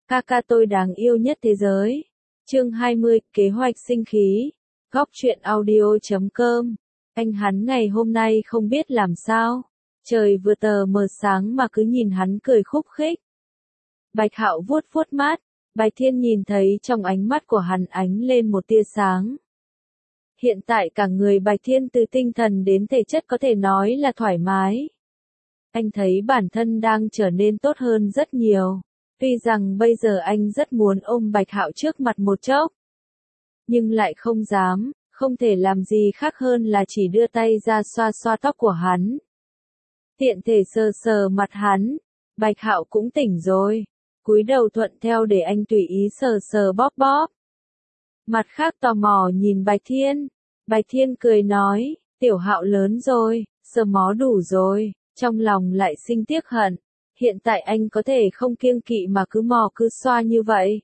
Ca ca tôi đáng yêu nhất thế giới. Chương 20, kế hoạch sinh khí. Góc truyện audio.com. Anh hắn ngày hôm nay không biết làm sao. Trời vừa tờ mờ sáng mà cứ nhìn hắn cười khúc khích. Bạch Hạo vuốt vuốt mắt. Bạch Thiên nhìn thấy trong ánh mắt của hắn ánh lên một tia sáng. Hiện tại cả người Bạch Thiên từ tinh thần đến thể chất có thể nói là thoải mái. Anh thấy bản thân đang trở nên tốt hơn rất nhiều. Tuy rằng bây giờ anh rất muốn ôm Bạch Hạo trước mặt một chốc. Nhưng lại không dám, không thể làm gì khác hơn là chỉ đưa tay ra xoa xoa tóc của hắn. Tiện thể sờ sờ mặt hắn. Bạch Hạo cũng tỉnh rồi. Cúi đầu thuận theo để anh tùy ý sờ sờ bóp bóp. Mặt khác tò mò nhìn Bạch Thiên. Bạch Thiên cười nói, Tiểu Hạo lớn rồi, sờ mó đủ rồi, trong lòng lại sinh tiếc hận. Hiện tại anh có thể không kiêng kỵ mà cứ mò cứ xoa như vậy.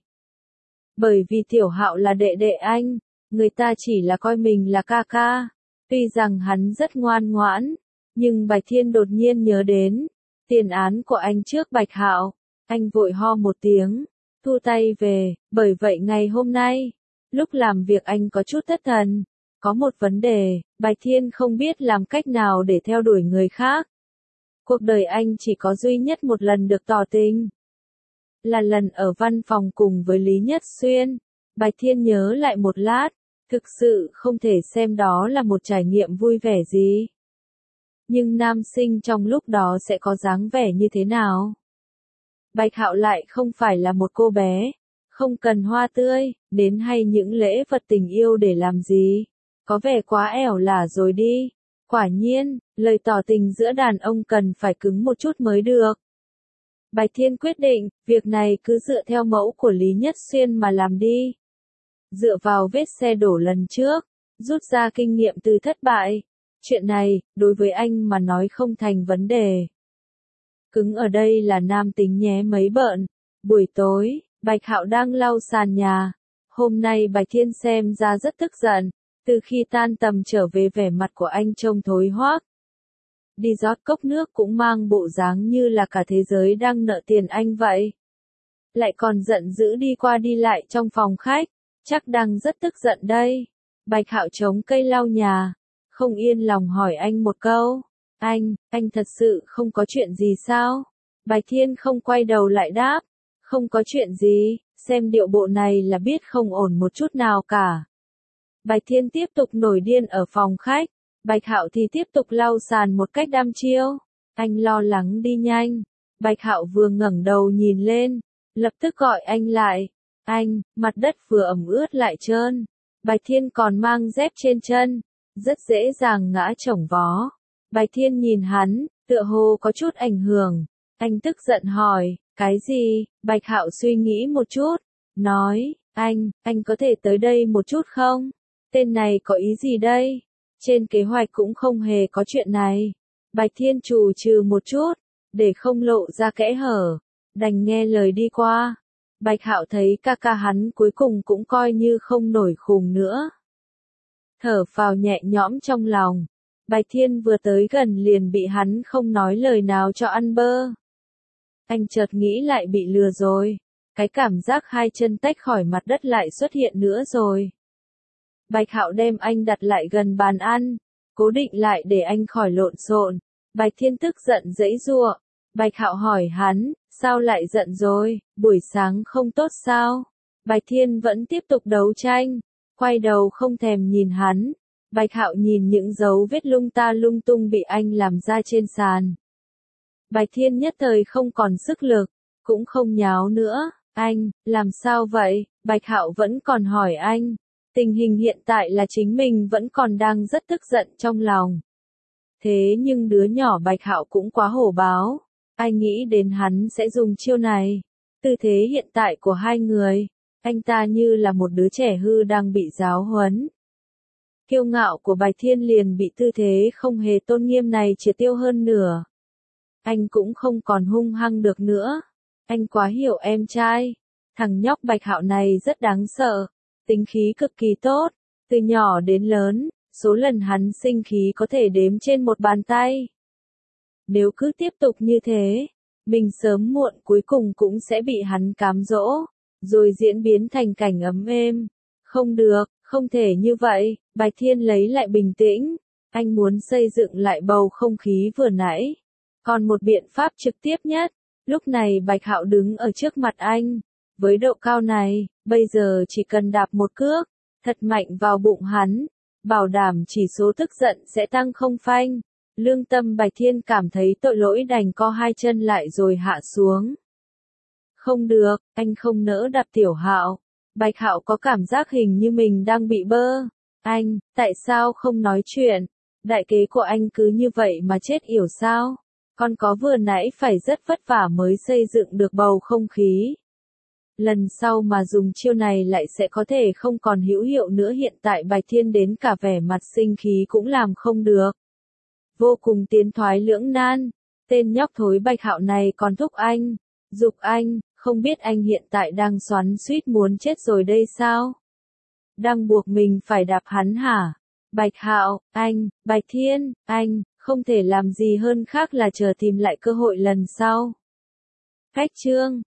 Bởi vì Tiểu Hạo là đệ đệ anh, người ta chỉ là coi mình là ca ca. Tuy rằng hắn rất ngoan ngoãn, nhưng Bạch Thiên đột nhiên nhớ đến tiền án của anh trước Bạch Hạo. Anh vội ho một tiếng, thu tay về, bởi vậy ngày hôm nay, lúc làm việc anh có chút thất thần. Có một vấn đề, Bạch Thiên không biết làm cách nào để theo đuổi người khác. Cuộc đời anh chỉ có duy nhất một lần được tỏ tình. Là lần ở văn phòng cùng với Lý Nhất Xuyên. Bạch Thiên nhớ lại một lát, thực sự không thể xem đó là một trải nghiệm vui vẻ gì. Nhưng nam sinh trong lúc đó sẽ có dáng vẻ như thế nào? Bạch Hạo lại không phải là một cô bé, không cần hoa tươi, đến hay những lễ vật tình yêu để làm gì. Có vẻ quá ẻo lả rồi đi. Quả nhiên, lời tỏ tình giữa đàn ông cần phải cứng một chút mới được. Bạch Thiên quyết định, việc này cứ dựa theo mẫu của Lý Nhất Xuyên mà làm đi. Dựa vào vết xe đổ lần trước, rút ra kinh nghiệm từ thất bại. Chuyện này, đối với anh mà nói không thành vấn đề. Cứng ở đây là nam tính nhé mấy bợn. Buổi tối, Bạch Hạo đang lau sàn nhà. Hôm nay Bạch Thiên xem ra rất tức giận. Từ khi tan tầm trở về vẻ mặt của anh trông thối hoác. Đi rót cốc nước cũng mang bộ dáng như là cả thế giới đang nợ tiền anh vậy. Lại còn giận dữ đi qua đi lại trong phòng khách, chắc đang rất tức giận đây. Bạch Hạo chống cây lau nhà, không yên lòng hỏi anh một câu. Anh thật sự không có chuyện gì sao? Bạch Thiên không quay đầu lại đáp. Không có chuyện gì, xem điệu bộ này là biết không ổn một chút nào cả. Bạch Thiên tiếp tục nổi điên ở phòng khách, Bạch Hạo thì tiếp tục lau sàn một cách đăm chiêu. Anh lo lắng đi nhanh. Bạch Hạo vừa ngẩng đầu nhìn lên, lập tức gọi anh lại. Anh, mặt đất vừa ẩm ướt lại trơn. Bạch Thiên còn mang dép trên chân, rất dễ dàng ngã chổng vó. Bạch Thiên nhìn hắn, tựa hồ có chút ảnh hưởng. Anh tức giận hỏi, cái gì? Bạch Hạo suy nghĩ một chút, nói, anh có thể tới đây một chút không? Tên này có ý gì đây? Trên kế hoạch cũng không hề có chuyện này. Bạch Thiên trù trừ một chút, để không lộ ra kẽ hở, đành nghe lời đi qua. Bạch Hạo thấy ca ca hắn cuối cùng cũng coi như không nổi khùng nữa. Thở phào nhẹ nhõm trong lòng. Bạch Thiên vừa tới gần liền bị hắn không nói lời nào cho ăn bơ. Anh chợt nghĩ lại bị lừa rồi. Cái cảm giác hai chân tách khỏi mặt đất lại xuất hiện nữa rồi. Bạch Hạo đem anh đặt lại gần bàn ăn, cố định lại để anh khỏi lộn xộn. Bạch Thiên tức giận giãy giụa. Bạch Hạo hỏi hắn, sao lại giận rồi, buổi sáng không tốt sao? Bạch Thiên vẫn tiếp tục đấu tranh, quay đầu không thèm nhìn hắn. Bạch Hạo nhìn những dấu vết lung ta lung tung bị anh làm ra trên sàn. Bạch Thiên nhất thời không còn sức lực, cũng không nháo nữa. Anh, làm sao vậy? Bạch Hạo vẫn còn hỏi anh. Tình hình hiện tại là chính mình vẫn còn đang rất tức giận trong lòng. Thế nhưng đứa nhỏ Bạch Hạo cũng quá hổ báo. Ai nghĩ đến hắn sẽ dùng chiêu này. Tư thế hiện tại của hai người, anh ta như là một đứa trẻ hư đang bị giáo huấn. Kiêu ngạo của Bạch Thiên liền bị tư thế không hề tôn nghiêm này triệt tiêu hơn nửa. Anh cũng không còn hung hăng được nữa. Anh quá hiểu em trai. Thằng nhóc Bạch Hạo này rất đáng sợ. Tính khí cực kỳ tốt. Từ nhỏ đến lớn, số lần hắn sinh khí có thể đếm trên một bàn tay. Nếu cứ tiếp tục như thế, Mình sớm muộn cuối cùng cũng sẽ bị hắn cám dỗ, rồi diễn biến thành cảnh ấm êm. Không được, không thể như vậy, Bạch Thiên lấy lại bình tĩnh. Anh muốn xây dựng lại bầu không khí vừa nãy. Còn một biện pháp trực tiếp nhất. Lúc này Bạch Hạo đứng ở trước mặt anh. Với độ cao này, bây giờ chỉ cần đạp một cước, thật mạnh vào bụng hắn. Bảo đảm chỉ số tức giận sẽ tăng không phanh. Lương tâm Bạch Thiên cảm thấy tội lỗi đành co hai chân lại rồi hạ xuống. Không được, anh không nỡ đạp Tiểu Hạo. Bạch Hạo có cảm giác hình như mình đang bị bơ. Anh, tại sao không nói chuyện? Đại kế của anh cứ như vậy mà chết yểu sao? Con có vừa nãy phải rất vất vả mới xây dựng được bầu không khí. Lần sau mà dùng chiêu này lại sẽ có thể không còn hữu hiệu nữa. Hiện tại Bạch Thiên đến cả vẻ mặt sinh khí cũng làm không được. Vô cùng tiến thoái lưỡng nan. Tên nhóc thối Bạch Hạo này còn thúc anh, giục anh, không biết anh hiện tại đang xoắn xuýt muốn chết rồi đây sao? Đang buộc mình phải đạp hắn hả? Bạch Hạo, anh, Bạch Thiên, anh, không thể làm gì hơn khác là chờ tìm lại cơ hội lần sau. Khách chương